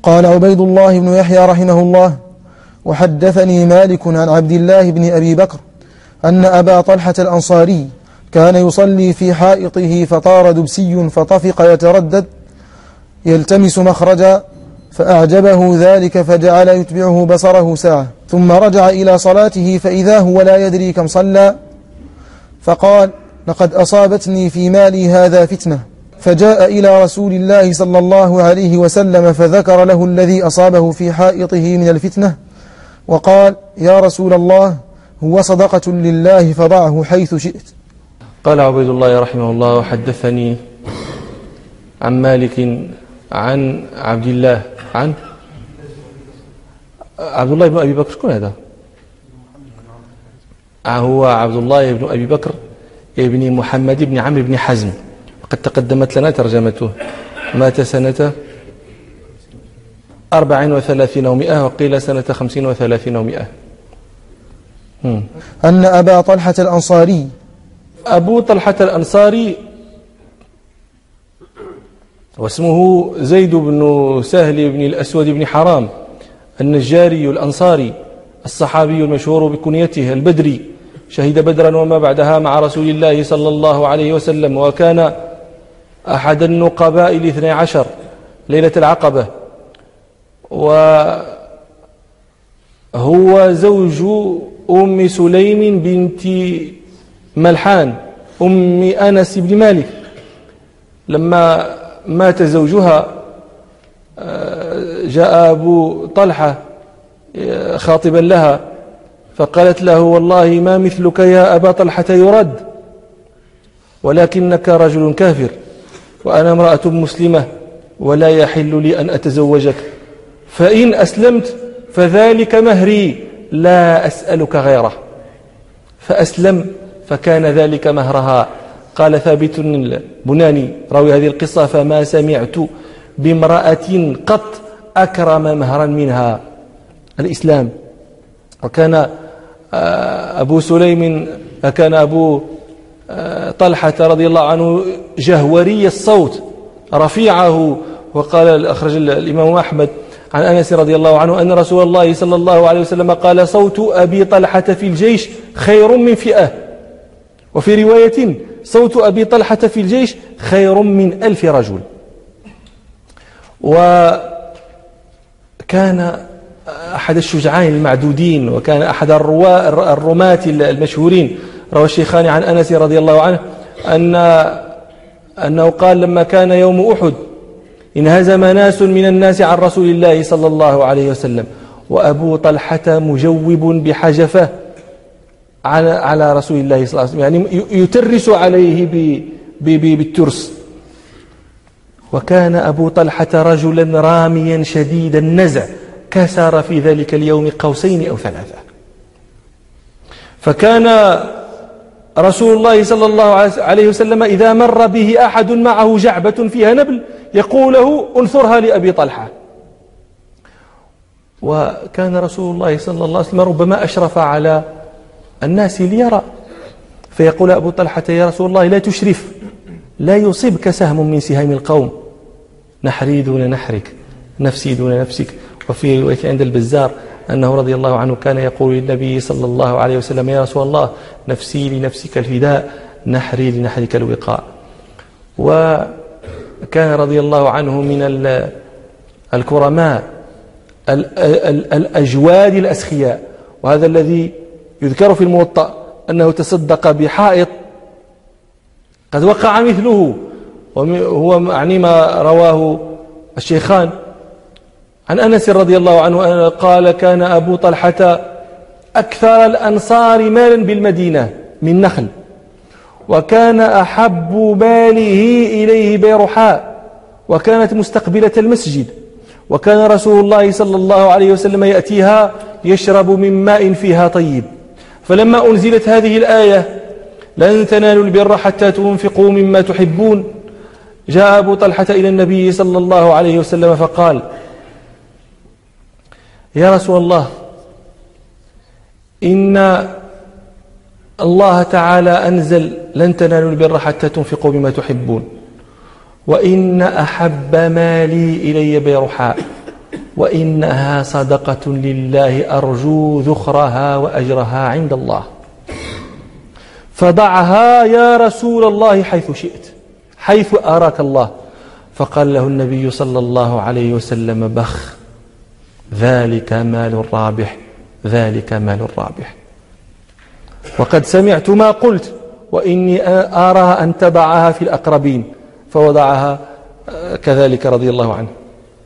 قال عبيد الله بن يحيى رحمه الله: وحدثني مالك عن عبد الله بن أبي بكر أن أبا طلحة الأنصاري كان يصلي في حائطه فطار دبسي فطفق يتردد يلتمس مخرجا، فأعجبه ذلك فجعل يتبعه بصره ساعة، ثم رجع إلى صلاته فإذا هو لا يدري كم صلى، فقال: لقد أصابتني في مالي هذا فتنة. فجاء إلى رسول الله صلى الله عليه وسلم فذكر له الذي أصابه في حائطه من الفتنة، وقال: يا رسول الله، هو صدقة لله فضعه حيث شئت. قال عبيد الله رحمه الله: وحدثني عن مالك عن عبد الله عبد الله بن أبي بكر. شكون هذا؟ هو عبد الله بن أبي بكر ابن محمد بن عمرو بن حزم، وقد تقدمت لنا ترجمته. مات سنة 34 و100، وقيل سنة 50 و30 و100. أن أبا طلحة الأنصاري، أبو طلحة الأنصاري واسمه زيد بن سهل بن الأسود بن حرام النجاري الأنصاري الصحابي المشهور بكنيته البدري، شهد بدرا وما بعدها مع رسول الله صلى الله عليه وسلم، وكان أحد النقباء ال12 ليلة العقبة، وهو زوج أم سليم بنت ملحان أم أنس بن مالك. لما مات زوجها جاء أبو طلحة خاطبا لها فقالت له: والله ما مثلك يا أبا طلحة يرد، ولكنك رجل كافر وأنا امرأة مسلمة ولا يحل لي أن أتزوجك، فإن أسلمت فذلك مهري لا أسألك غيره. فأسلم فكان ذلك مهرها. قال ثابت البناني راوي هذه القصة: فما سمعت بامرأة قط أكرم مهرا منها الإسلام. وكان أبو سليم كان أبو طلحة رضي الله عنه جهوري الصوت رفيعه، وقال أخرج الإمام أحمد عن أنس رضي الله عنه أن رسول الله صلى الله عليه وسلم قال: صوت أبي طلحة في الجيش خير من فئة، وفي رواية: صوت أبي طلحة في الجيش خير من 1000 رجل. وكان أحد الشجعان المعدودين، وكان أحد الرماة المشهورين. روى الشيخان عن أنس رضي الله عنه أنه قال: لما كان يوم أحد انهزم ناس من الناس عن رسول الله صلى الله عليه وسلم، وأبو طلحة مجوب بحجفه على رسول الله صلى الله عليه وسلم، يعني يترس عليه بالترس. وكان أبو طلحة رجلا راميا شديد النزع، كسر في ذلك اليوم 2 قوسين أو 3. فكان رسول الله صلى الله عليه وسلم إذا مر به أحد معه جعبة فيها نبل يقول له: انثرها لأبي طلحة. وكان رسول الله صلى الله عليه وسلم ربما أشرف على الناس ليرى، فيقول أبو طلحة: يا رسول الله لا تشرف، لا يصيبك سهم من سهام القوم، نحري دون نحرك، نفسي دون نفسك. وفي رواية عند البزار أنه رضي الله عنه كان يقول للنبي صلى الله عليه وسلم: يا رسول الله نفسي لنفسك الفداء، نحري لنحرك الوقاء. وكان رضي الله عنه من الكرماء الأجواد الأسخياء، وهذا الذي يذكر في الموطأ أنه تصدق بحائط قد وقع مثله، وهو يعني ما رواه الشيخان عن أنس رضي الله عنه قال: كان أبو طلحة أكثر الأنصار مالا بالمدينة من نخل، وكان أحب ماله إليه بيرحاء، وكانت مستقبلة المسجد، وكان رسول الله صلى الله عليه وسلم يأتيها يشرب من ماء فيها طيب. فلما أنزلت هذه الآية: لن تنالوا البر حتى تنفقوا مما تحبون، جاء أبو طلحة إلى النبي صلى الله عليه وسلم فقال: يا رسول الله، إن الله تعالى أنزل لن تنالوا البر حتى تنفقوا مما تحبون، وإن أحب مالي إلي بيرحاء، وإنها صدقة لله أرجو ذخرها وأجرها عند الله، فضعها يا رسول الله حيث شئت، حيث أراك الله. فقال له النبي صلى الله عليه وسلم: بخ، ذلك مال رابح، ذلك مال رابح. وقد سمعت ما قلت، وإني أرى أن تضعها في الأقربين، فوضعها كذلك رضي الله عنه.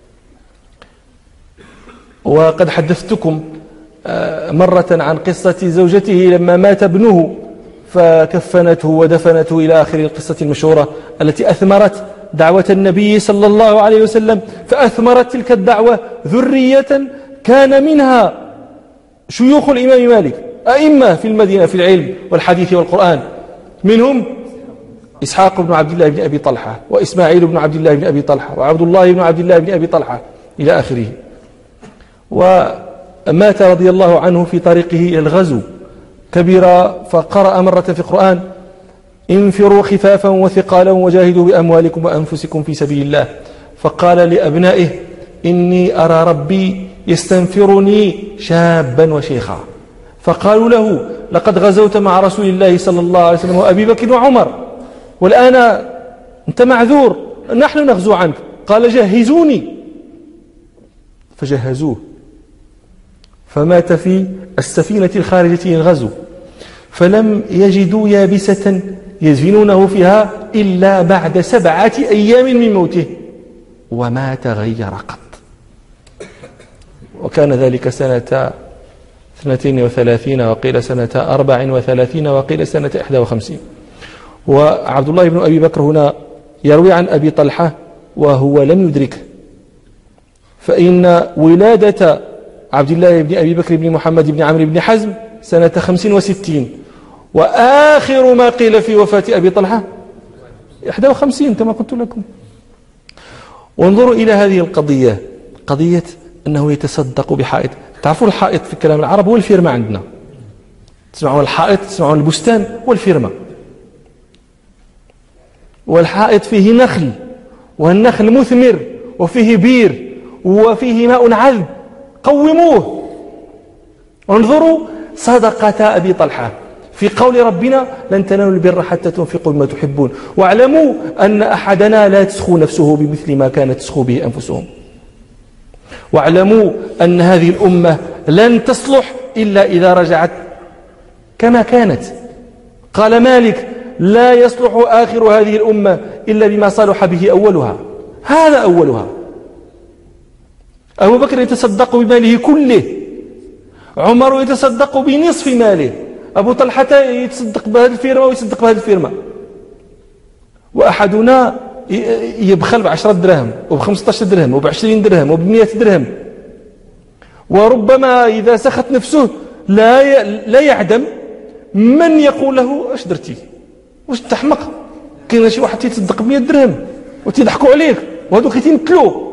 وقد حدثتكم مرة عن قصة زوجته لما مات ابنه فكفنته ودفنته إلى آخر القصة المشهورة التي أثمرت دعوة النبي صلى الله عليه وسلم، فأثمرت تلك الدعوة ذرية كان منها شيوخ الإمام مالك، أئمة في المدينة في العلم والحديث والقرآن، منهم إسحاق بن عبد الله بن أبي طلحة، وإسماعيل بن عبد الله بن أبي طلحة، وعبد الله بن عبد الله بن أبي طلحة إلى آخره. ومات رضي الله عنه في طريقه إلى الغزو كبيرا، فقرأ مرة في القرآن: انفروا خفافا وثقالا وجاهدوا بأموالكم وأنفسكم في سبيل الله. فقال لأبنائه: إني أرى ربي يستنفرني شابا وشيخا. فقالوا له: لقد غزوت مع رسول الله صلى الله عليه وسلم وأبي بكر وعمر، والآن أنت معذور، نحن نغزو عنك. قال: جهزوني. فجهزوه، فمات في السفينة الخارجة للغزو، فلم يجدوا يابسة يدفنونه فيها إلا بعد 7 أيام من موته، وما تغير قط. وكان ذلك سنة 32 وقيل سنة 34 وقيل سنة 51. وعبد الله بن أبي بكر هنا يروي عن أبي طلحة وهو لم يدركه، فإن ولادة عبد الله بن أبي بكر بن محمد بن عمرو بن حزم سنة 65، وآخر ما قيل في وفاة أبي طلحة 51 كما قلت لكم. وانظروا إلى هذه القضية، قضية أنه يتصدق بحائط. تعرفوا الحائط في كلام العرب هو الفيرما عندنا، تسمعون الحائط، تسمعون البستان والفيرما. والحائط فيه نخل، والنخل مثمر، وفيه بير، وفيه ماء عذب، قوموه. انظروا صدقة أبي طلحة في قول ربنا: لن تنالوا البر حتى تنفقوا مما تحبون، واعلموا أن أحدنا لا تسخو نفسه بمثل ما كانت تسخو به أنفسهم، واعلموا أن هذه الأمة لن تصلح إلا إذا رجعت كما كانت. قال مالك: لا يصلح آخر هذه الأمة إلا بما صلح به أولها. هذا أولها. أبو بكر يتصدق بماله كله، عمر يتصدق بنصف ماله، أبو طلحة يتصدق بهذه الفيرما ويتصدق بهذه الفيرما. وأحدنا يبخل ب10 دراهم وب15 درهم وب20 درهم وب100 درهم، وربما إذا سخت نفسه لا يعدم من يقول له: اش درتي؟ واش تحمق؟ كاين شي واحد يتصدق ب100 درهم وتضحكوا عليك، وهذوك يتمثلوا.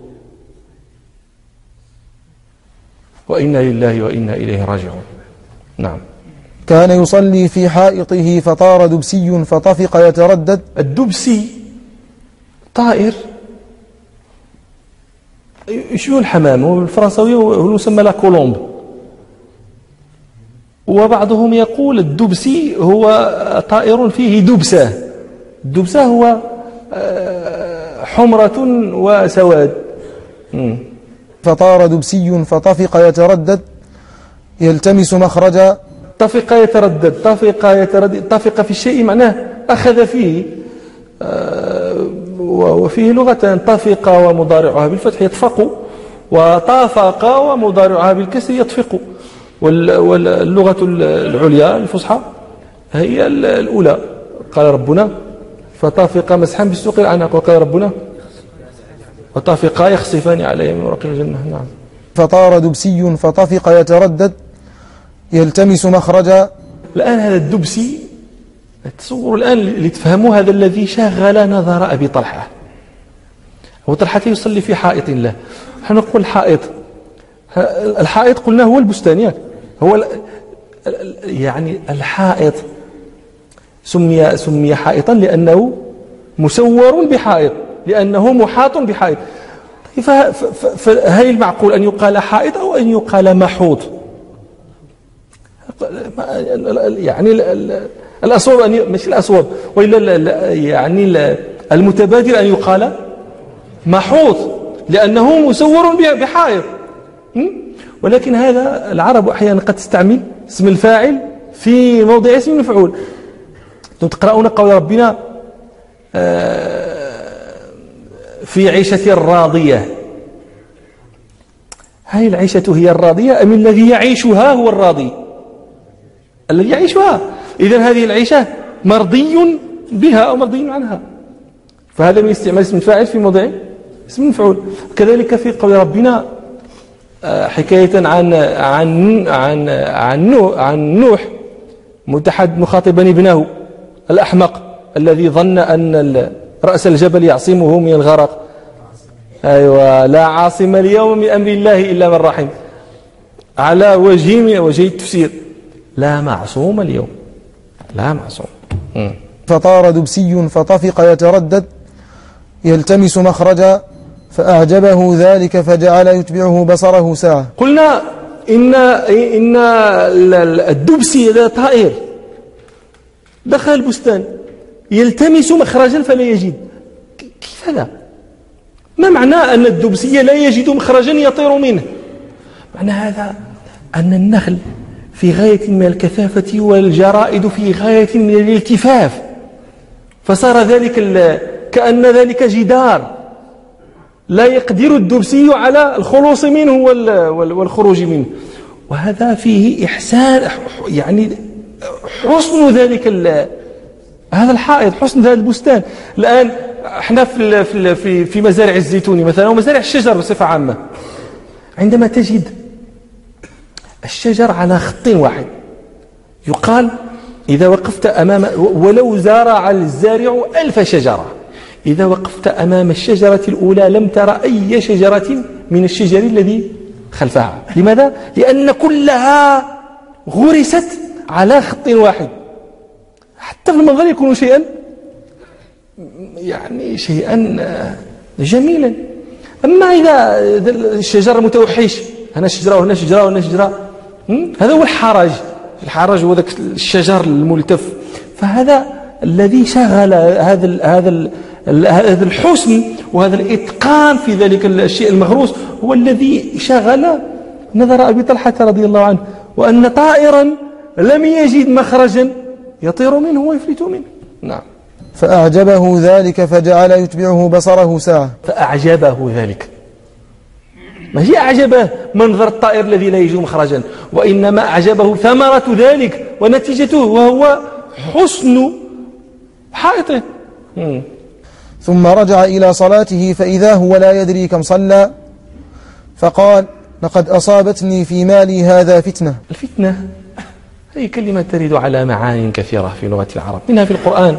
وإنا لله وإنا إليه راجعون. نعم. كان يصلي في حائطه فطار دبسي فطفق يتردد. الدبسي طائر يشبه الحمام، والفرنساوي هو يسمى لا كولومب. وبعضهم يقول الدبسي هو طائر فيه دبسة. الدبسة هو حمرة وسواد. فطار دبسي فطفق يتردد يلتمس مخرجا. طفق يتردد، طفق في الشيء معناه أخذ فيه، وفيه لغتان: طفق ومضارعها بالفتح يطفق، وطافق ومضارعها بالكسر يطفق. واللغة العليا الفصحى هي الأولى. قال ربنا: فطافق مسحا بالسوق العناق. وقال ربنا: وطافقا يخصفان عليه من ورق الجنة. نعم. فطار دبسي فطفق يتردد يلتمس مخرجا. الآن هذا الدبسي، تصوروا الآن لتفهموا هذا الذي شغل نظر أبي طلحة. أبو طلحة يصلي في حائط له. نحن نقول الحائط قلنا هو البستانيات، هو يعني الحائط سمي حائطا لأنه مسور بحائط، لأنه محاط بحائط. فهل المعقول أن يقال حائض أو أن يقال محوض؟ يعني الأصوب مش الأصوب وإلا يعني المتبادر أن يقال محوض لأنه مسور بحائض. ولكن هذا العرب أحيانا قد تستعمل اسم الفاعل في موضع اسم المفعول. تقرؤون قول ربنا في عيشة راضية. هل العيشة هي الراضية أم الذي يعيشها هو الراضي؟ الذي يعيشها. إذن هذه العيشة مرضي بها أو مرضي عنها، فهذا من استعمال اسم الفاعل في موضع اسم المفعول. كذلك في قول ربنا حكاية عن نوح مخاطبا ابنه الأحمق الذي ظن أن رأس الجبل يعصمه من الغرق. أيوة، لا عاصم اليوم من أمر الله إلا من رحم، على وجه التفسير، لا معصوم اليوم، لا معصوم. فطار دبسي فطفق يتردد يلتمس مخرجا فأعجبه ذلك فجعل يتبعه بصره ساعة. قلنا إن الدبسي هذا طائر دخل البستان يلتمس مخرجا فلا يجد. كيف هذا؟ ما معنى أن الدبسي لا يجد مخرجا يطير منه؟ معنى هذا أن النخل في غاية من الكثافة والجرائد في غاية من الالتفاف، فصار ذلك كأن ذلك جدار لا يقدر الدبسي على الخلوص منه والخروج منه. وهذا فيه إحسان، يعني حسن ذلك هذا الحائط، حسن هذا البستان. الآن احنا في مزارع الزيتون مثلا ومزارع الشجر بصفة عامة، عندما تجد الشجر على خط واحد يقال إذا وقفت أمام، ولو زرع الزارع 1000 شجرة، إذا وقفت أمام الشجرة الأولى لم ترى أي شجرة من الشجر الذي خلفها. لماذا؟ لأن كلها غرست على خط واحد، حتى في المنظر يكون شيئا جميلا. أما إذا الشجر متوحش، هنا شجرة وهنا شجرة وهنا شجرة، هذا هو الحرج هو ذاك الشجر الملتف. فهذا الذي شغل هذا الحسن وهذا الإتقان في ذلك الشيء المغروس هو الذي شغل نظر أبي طلحة رضي الله عنه، وأن طائرا لم يجد مخرجا يطير منه ويفلت منه. نعم. فأعجبه ذلك فجعل يتبعه بصره ساعة. فأعجبه ذلك، ما هي أعجبه منظر الطائر الذي لا يجد مخرجا، وإنما أعجبه ثمرة ذلك ونتيجته، وهو حسن حائطه. ثم رجع إلى صلاته فإذا هو لا يدري كم صلى، فقال: لقد أصابتني في مالي هذا فتنة. الفتنة هي كلمة ترد على معاني كثيرة في لغة العرب، منها في القرآن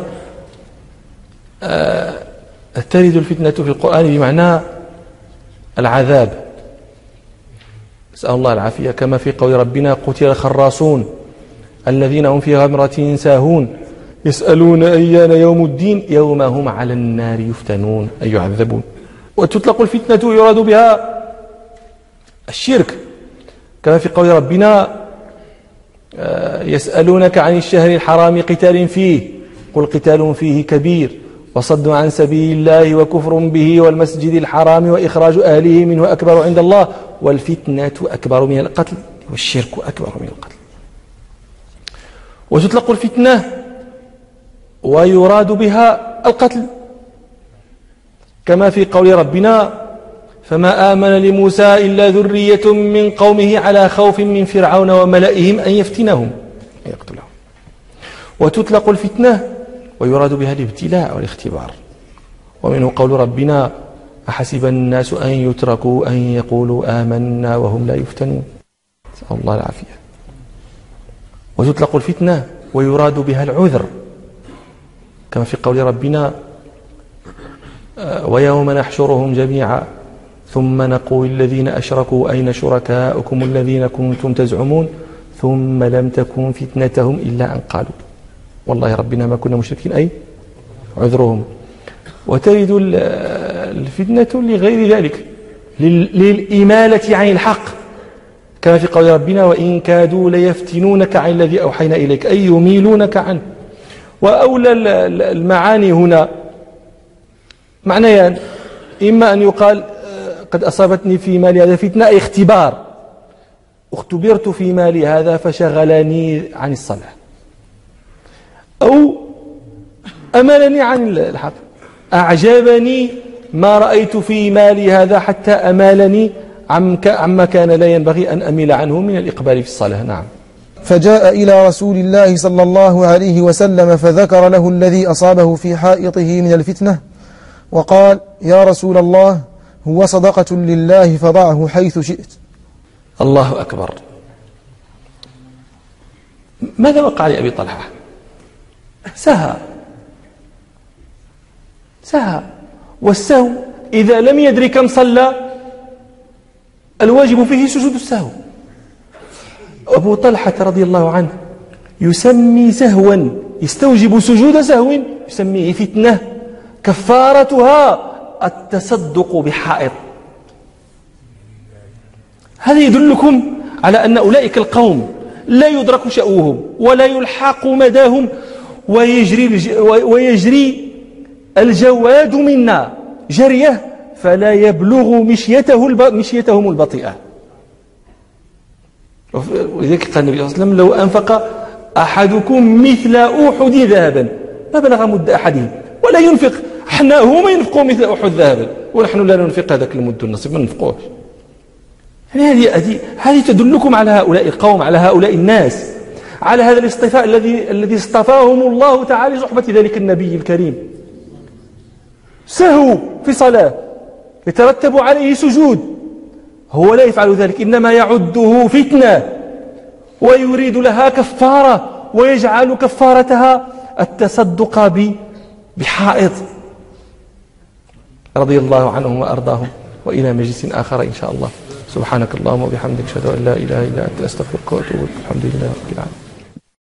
ترد الفتنة في القرآن بمعنى العذاب، نسأل الله العافية، كما في قول ربنا: قتل الخراصون الذين هم في غمرة ساهون يسألون أيان يوم الدين يوم هم على النار يفتنون أي يعذبون. وتطلق الفتنة يراد بها الشرك، كما في قول ربنا: يسألونك عن الشهر الحرام قتال فيه قل قتال فيه كبير وصد عن سبيل الله وكفر به والمسجد الحرام وإخراج أهله منه أكبر عند الله والفتنة أكبر من القتل والشرك أكبر من القتل. وتطلق الفتنة ويراد بها القتل، كما في قول ربنا: فما آمن لموسى إلا ذرية من قومه على خوف من فرعون وملئهم أن يفتنهم أن يقتلهم. وتطلق الفتنة ويراد بها الابتلاء والاختبار، ومنه قول ربنا: أحسب الناس أن يتركوا أن يقولوا آمنا وهم لا يفتنون، نسأل الله العافية. وتطلق الفتنة ويراد بها العذر، كما في قول ربنا: ويوم نحشرهم جميعا ثم نقول الذين أشركوا أين شركاؤكم الذين كنتم تزعمون ثم لم تكن فتنتهم إلا أن قالوا والله ربنا ما كنا مشركين، أي عذرهم. وترد الفتنة لغير ذلك، للإمالة عن الحق، كما في قول ربنا وإن كادوا ليفتنونك عن الذي أوحينا إليك، أي يميلونك عنه. وأولى المعاني هنا معنيان: إما أن يقال قد أصابتني في مالي هذا فتنة، أي اختبار، اختبرت في مالي هذا فشغلني عن الصلاة، أو أملني عن الحق، أعجبني ما رأيت في مالي هذا حتى أمالني عما كان لا ينبغي أن أميل عنه من الإقبال في الصلاة. نعم. فجاء إلى رسول الله صلى الله عليه وسلم فذكر له الذي أصابه في حائطه من الفتنة، وقال: يا رسول الله، هو صدقة لله فضعه حيث شئت. الله أكبر. ماذا وقع لأبي طلحة؟ سهى. والسهو إذا لم يدري كم صلى الواجب فيه سجود السهو. أبو طلحة رضي الله عنه يسمي سهوا يستوجب سجود سهو يسميه فتنة كفارتها التصدق بحائط. هذا يدلكم على أن أولئك القوم لا يدرك شأوهم ولا يلحق مداهم، ويجري الجواد منا جريه فلا يبلغ مشيتهم البطيئة. ولذلك قال النبي صلى الله عليه وسلم: لو أنفق أحدكم مثل أحد ذهبا ما بلغ مد أحدهم ولا ينفق. احنا هما ينفقوا مثل أحد ذهبا ونحن لا ننفق هذاك المد النصيب، ما ننفقوش. يعني هذه تدلكم على هؤلاء القوم، على هؤلاء الناس، على هذا الاصطفاء الذي اصطفاهم الله تعالى لصحبة ذلك النبي الكريم. سهوا في صلاة يترتب عليه سجود، هو لا يفعل ذلك، إنما يعده فتنة ويريد لها كفارة، ويجعل كفارتها التصدق بحائط. رضي الله عنهم وأرضاهم، وإلى مجلس آخر إن شاء الله. سبحانك اللهم وبحمدك، أشهد أن لا إله إلا أنت، أستغفرك وأتوب إليك. الحمد لله رب العالمين.